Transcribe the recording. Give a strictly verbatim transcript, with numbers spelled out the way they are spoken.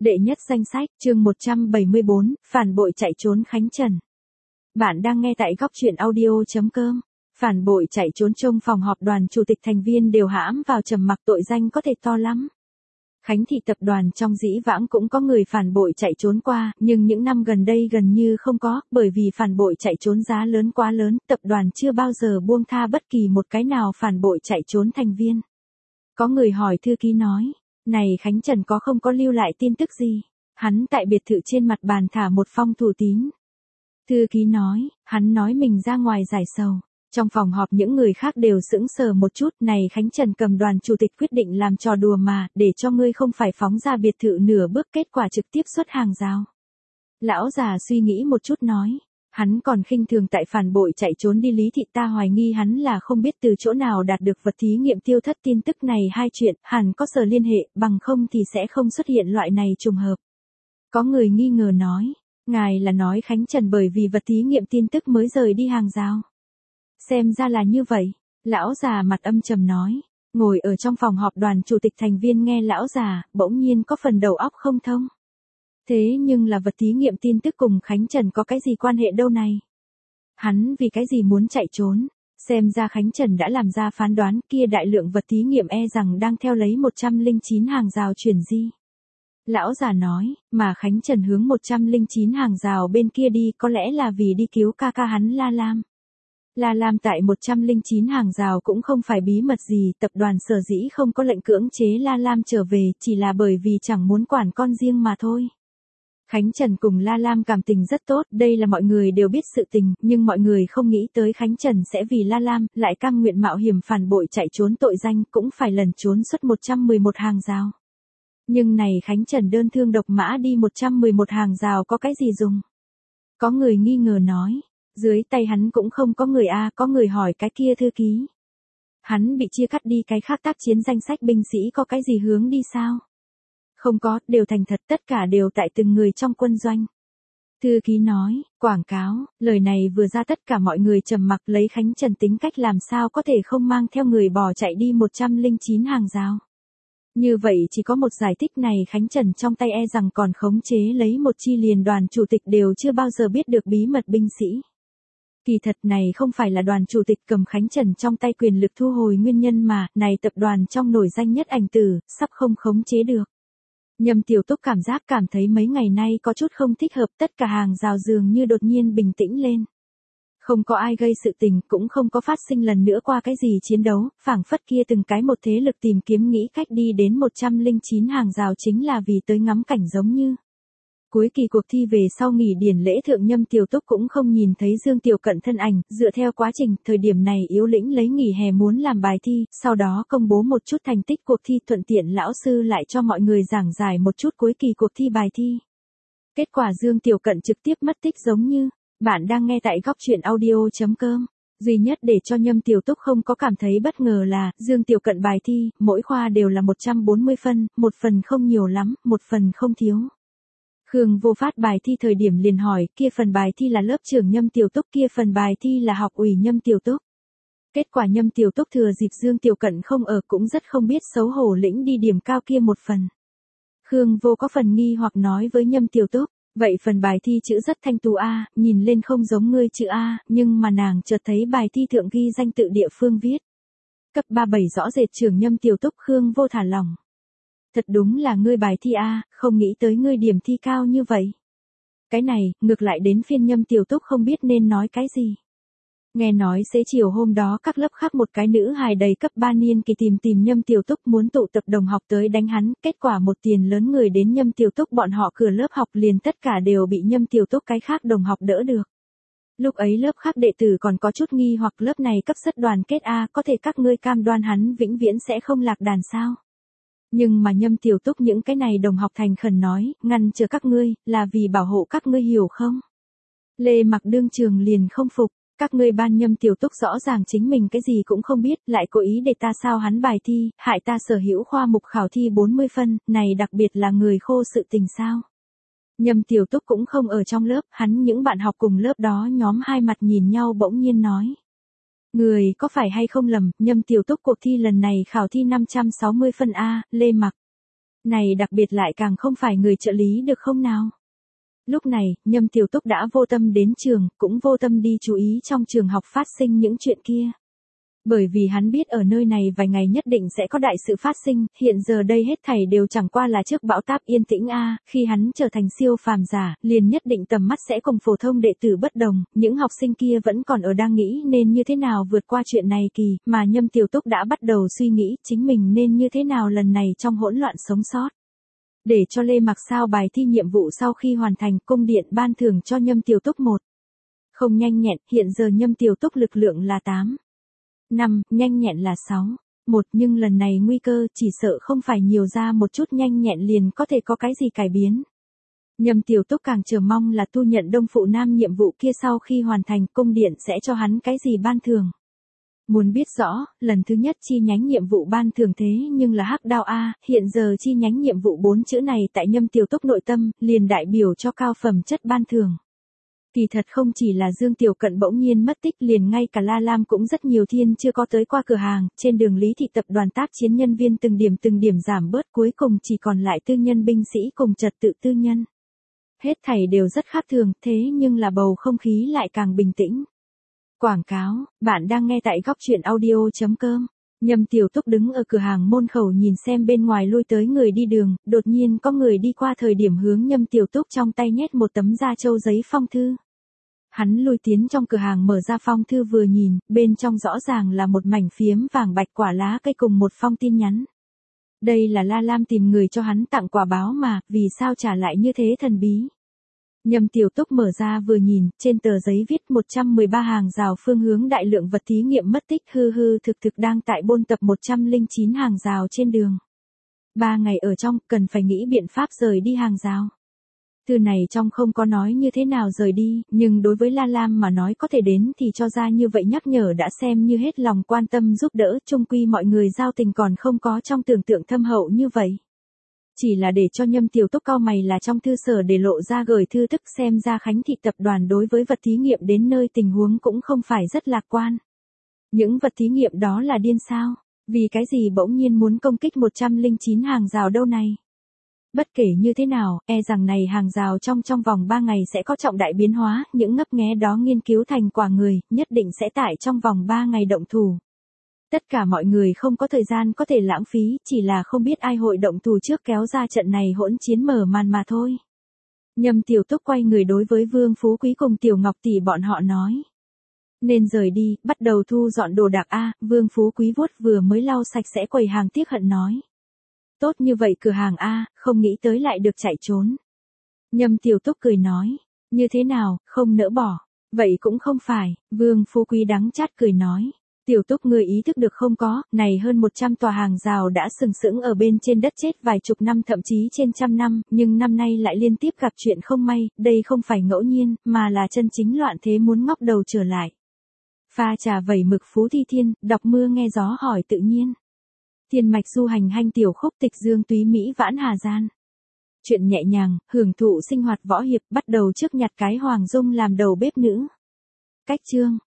Đệ nhất danh sách, chương một trăm bảy mươi bốn, phản bội chạy trốn Khánh Trần. Bạn đang nghe tại góc truyện audio chấm com. Phản bội chạy trốn trong phòng họp đoàn chủ tịch thành viên đều hãm vào trầm mặc, tội danh có thể to lắm. Khánh Thị tập đoàn trong dĩ vãng cũng có người phản bội chạy trốn qua, nhưng những năm gần đây gần như không có, bởi vì phản bội chạy trốn giá lớn quá lớn, tập đoàn chưa bao giờ buông tha bất kỳ một cái nào phản bội chạy trốn thành viên. Có người hỏi thư ký nói, này Khánh Trần có không có lưu lại tin tức gì? Hắn tại biệt thự trên mặt bàn thả một phong thủ tín. Thư ký nói, hắn nói mình ra ngoài giải sầu. Trong phòng họp những người khác đều sững sờ một chút, này Khánh Trần cầm đoàn chủ tịch quyết định làm trò đùa mà, để cho ngươi không phải phóng ra biệt thự nửa bước, kết quả trực tiếp xuất hàng rào. Lão già suy nghĩ một chút nói, hắn còn khinh thường tại phản bội chạy trốn đi Lý Thị, ta hoài nghi hắn là không biết từ chỗ nào đạt được vật thí nghiệm tiêu thất. Tin tức này hai chuyện, hẳn có sở liên hệ, bằng không thì sẽ không xuất hiện loại này trùng hợp. Có người nghi ngờ nói, ngài là nói Khánh Trần bởi vì vật thí nghiệm tin tức mới rời đi hàng rào. Xem ra là như vậy, lão già mặt âm trầm nói, ngồi ở trong phòng họp đoàn chủ tịch thành viên nghe lão già, bỗng nhiên có phần đầu óc không thông. Thế nhưng là vật thí nghiệm tin tức cùng Khánh Trần có cái gì quan hệ đâu này? Hắn vì cái gì muốn chạy trốn? Xem ra Khánh Trần đã làm ra phán đoán, kia đại lượng vật thí nghiệm e rằng đang theo lấy một trăm lẻ chín hàng rào chuyển di. Lão già nói, mà Khánh Trần hướng một trăm lẻ chín hàng rào bên kia đi, có lẽ là vì đi cứu ca ca hắn La Lam. La Lam tại một trăm lẻ chín hàng rào cũng không phải bí mật gì, tập đoàn sở dĩ không có lệnh cưỡng chế La Lam trở về, chỉ là bởi vì chẳng muốn quản con riêng mà thôi. Khánh Trần cùng La Lam cảm tình rất tốt, đây là mọi người đều biết sự tình, nhưng mọi người không nghĩ tới Khánh Trần sẽ vì La Lam, lại cam nguyện mạo hiểm phản bội chạy trốn, tội danh cũng phải lẩn trốn suốt một trăm mười một hàng rào. Nhưng này Khánh Trần đơn thương độc mã đi một trăm mười một hàng rào có cái gì dùng? Có người nghi ngờ nói, dưới tay hắn cũng không có người a. Có người hỏi cái kia thư ký. Hắn bị chia cắt đi cái khác tác chiến danh sách binh sĩ có cái gì hướng đi sao? Không có, đều thành thật, tất cả đều tại từng người trong quân doanh. Thư ký nói, quảng cáo, lời này vừa ra tất cả mọi người trầm mặc, lấy Khánh Trần tính cách làm sao có thể không mang theo người bỏ chạy đi một trăm lẻ chín hàng rào. Như vậy chỉ có một giải thích, này Khánh Trần trong tay e rằng còn khống chế lấy một chi liền đoàn chủ tịch đều chưa bao giờ biết được bí mật binh sĩ. Kỳ thật này không phải là đoàn chủ tịch cầm Khánh Trần trong tay quyền lực thu hồi nguyên nhân mà, này tập đoàn trong nổi danh nhất ảnh tử, sắp không khống chế được. Nhâm Tiểu Túc cảm giác cảm thấy mấy ngày nay có chút không thích hợp, tất cả hàng rào dường như đột nhiên bình tĩnh lên. Không có ai gây sự tình, cũng không có phát sinh lần nữa qua cái gì chiến đấu, phảng phất kia từng cái một thế lực tìm kiếm nghĩ cách đi đến một trăm lẻ chín hàng rào chính là vì tới ngắm cảnh giống như. Cuối kỳ cuộc thi về sau nghỉ điển lễ thượng, Nhâm Tiểu Túc cũng không nhìn thấy Dương Tiểu Cận thân ảnh, dựa theo quá trình, thời điểm này Yếu Lĩnh lấy nghỉ hè muốn làm bài thi, sau đó công bố một chút thành tích cuộc thi, thuận tiện lão sư lại cho mọi người giảng giải một chút cuối kỳ cuộc thi bài thi. Kết quả Dương Tiểu Cận trực tiếp mất tích giống như. Bạn đang nghe tại góc truyện audio chấm com. Duy nhất để cho Nhâm Tiểu Túc không có cảm thấy bất ngờ là, Dương Tiểu Cận bài thi, mỗi khoa đều là một trăm bốn mươi phân, một phần không nhiều lắm, một phần không thiếu. Khương Vô phát bài thi thời điểm liền hỏi, kia phần bài thi là lớp trưởng Nhâm Tiểu Túc, kia phần bài thi là học ủy Nhâm Tiểu Túc. Kết quả Nhâm Tiểu Túc thừa dịp Dương Tiểu Cận không ở cũng rất không biết xấu hổ lĩnh đi điểm cao kia một phần. Khương Vô có phần nghi hoặc nói với Nhâm Tiểu Túc, vậy phần bài thi chữ rất thanh tú a, nhìn lên không giống ngươi chữ a, nhưng mà nàng chợt thấy bài thi thượng ghi danh tự địa phương viết. Cấp ba bảy rõ rệt trưởng Nhâm Tiểu Túc. Khương Vô thả lỏng. Thật đúng là ngươi bài thi a, không nghĩ tới ngươi điểm thi cao như vậy. Cái này, ngược lại đến phiên Nhâm Tiểu Túc không biết nên nói cái gì. Nghe nói xế chiều hôm đó các lớp khác một cái nữ hài đầy cấp ba niên kỳ tìm tìm Nhâm Tiểu Túc muốn tụ tập đồng học tới đánh hắn, kết quả một tiền lớn người đến Nhâm Tiểu Túc, bọn họ cửa lớp học liền tất cả đều bị Nhâm Tiểu Túc cái khác đồng học đỡ được. Lúc ấy lớp khác đệ tử còn có chút nghi hoặc, lớp này cấp rất đoàn kết a, có thể các ngươi cam đoan hắn vĩnh viễn sẽ không lạc đàn sao? Nhưng mà Nhâm Tiểu Túc những cái này đồng học thành khẩn nói, ngăn chờ các ngươi, là vì bảo hộ các ngươi hiểu không? Lê Mặc đương trường liền không phục. Các ngươi ban Nhâm Tiểu Túc rõ ràng chính mình cái gì cũng không biết, lại cố ý để ta sao hắn bài thi, hại ta sở hữu khoa mục khảo thi bốn mươi phân, này đặc biệt là người khô sự tình sao. Nhâm Tiểu Túc cũng không ở trong lớp, hắn những bạn học cùng lớp đó nhóm hai mặt nhìn nhau bỗng nhiên nói. Người có phải hay không lầm, Nhâm Tiểu Túc cuộc thi lần này khảo thi năm trăm sáu mươi phân a, Lê Mặc. Này đặc biệt lại càng không phải người trợ lý được không nào? Lúc này, Nhâm Tiểu Túc đã vô tâm đến trường, cũng vô tâm đi chú ý trong trường học phát sinh những chuyện kia. Bởi vì hắn biết ở nơi này vài ngày nhất định sẽ có đại sự phát sinh, hiện giờ đây hết thảy đều chẳng qua là trước bão táp yên tĩnh a, khi hắn trở thành siêu phàm giả, liền nhất định tầm mắt sẽ cùng phổ thông đệ tử bất đồng, những học sinh kia vẫn còn ở đang nghĩ nên như thế nào vượt qua chuyện này kỳ, mà Nhâm Tiểu Túc đã bắt đầu suy nghĩ chính mình nên như thế nào lần này trong hỗn loạn sống sót. Để cho Lê Mặc sao bài thi nhiệm vụ sau khi hoàn thành, cung điện ban thưởng cho Nhâm Tiểu Túc một. Không nhanh nhẹn, hiện giờ Nhâm Tiểu Túc lực lượng là tám. năm, nhanh nhẹn là sáu. một nhưng lần này nguy cơ chỉ sợ không phải nhiều ra một chút nhanh nhẹn liền có thể có cái gì cải biến. Nhâm Tiểu Túc càng chờ mong là tu nhận Đông Phụ Nam nhiệm vụ kia sau khi hoàn thành cung điện sẽ cho hắn cái gì ban thưởng. Muốn biết rõ, lần thứ nhất chi nhánh nhiệm vụ ban thưởng thế nhưng là hắc đao A, hiện giờ chi nhánh nhiệm vụ bốn chữ này tại Nhâm Tiểu Túc nội tâm, liền đại biểu cho cao phẩm chất ban thưởng. Kỳ thật không chỉ là Dương Tiểu Cận bỗng nhiên mất tích, liền ngay cả La Lam cũng rất nhiều thiên chưa có tới qua cửa hàng, trên đường Lý Thị tập đoàn tác chiến nhân viên từng điểm từng điểm giảm bớt, cuối cùng chỉ còn lại tư nhân binh sĩ cùng trật tự tư nhân. Hết thảy đều rất khác thường, thế nhưng là bầu không khí lại càng bình tĩnh. Quảng cáo, bạn đang nghe tại góc truyện audio chấm com. Nhâm Tiểu Túc đứng ở cửa hàng môn khẩu nhìn xem bên ngoài lui tới người đi đường, đột nhiên có người đi qua thời điểm hướng Nhâm Tiểu Túc trong tay nhét một tấm da trâu giấy phong thư. Hắn lui tiến trong cửa hàng mở ra phong thư vừa nhìn, bên trong rõ ràng là một mảnh phiếm vàng bạch quả lá cây cùng một phong tin nhắn. Đây là La Lam tìm người cho hắn tặng quà báo mà, vì sao trả lại như thế thần bí. Nhâm Tiểu Túc mở ra vừa nhìn, trên tờ giấy viết một trăm mười ba hàng rào phương hướng đại lượng vật thí nghiệm mất tích hư hư thực thực đang tại bôn tập một trăm lẻ chín hàng rào trên đường. Ba ngày ở trong, cần phải nghĩ biện pháp rời đi hàng rào. Từ này trong không có nói như thế nào rời đi, nhưng đối với La Lam mà nói có thể đến thì cho ra như vậy nhắc nhở đã xem như hết lòng quan tâm giúp đỡ, chung quy mọi người giao tình còn không có trong tưởng tượng thâm hậu như vậy. Chỉ là để cho Nhâm Tiểu Túc cau mày là trong thư sở để lộ ra gửi thư tức xem ra Khánh Thị tập đoàn đối với vật thí nghiệm đến nơi tình huống cũng không phải rất lạc quan. Những vật thí nghiệm đó là điên sao? Vì cái gì bỗng nhiên muốn công kích một trăm lẻ chín hàng rào đâu này? Bất kể như thế nào, e rằng này hàng rào trong trong vòng ba ngày sẽ có trọng đại biến hóa, những ngấp nghé đó nghiên cứu thành quả người, nhất định sẽ tại trong vòng ba ngày động thủ. Tất cả mọi người không có thời gian có thể lãng phí, chỉ là không biết ai hội động thủ trước kéo ra trận này hỗn chiến mở màn mà thôi. Nhâm Tiểu Túc quay người đối với Vương Phú Quý cùng Tiểu Ngọc tỷ bọn họ nói. Nên rời đi, bắt đầu thu dọn đồ đạc a. Vương Phú Quý vuốt vừa mới lau sạch sẽ quầy hàng tiếc hận nói. Tốt như vậy cửa hàng a, không nghĩ tới lại được chạy trốn. Nhâm Tiểu Túc cười nói. Như thế nào, không nỡ bỏ. Vậy cũng không phải, Vương Phú Quý đắng chát cười nói. Tiểu Túc ngươi ý thức được không có, này hơn một trăm tòa hàng rào đã sừng sững ở bên trên đất chết vài chục năm thậm chí trên trăm năm, nhưng năm nay lại liên tiếp gặp chuyện không may, đây không phải ngẫu nhiên, mà là chân chính loạn thế muốn ngóc đầu trở lại. Pha trà vẩy mực Phú Thi Thiên, đọc mưa nghe gió hỏi tự nhiên. Thiên mạch du hành hanh tiểu khúc tịch dương túy Mỹ vãn Hà Gian. Chuyện nhẹ nhàng, hưởng thụ sinh hoạt võ hiệp bắt đầu trước nhặt cái Hoàng Dung làm đầu bếp nữ. Cách chương.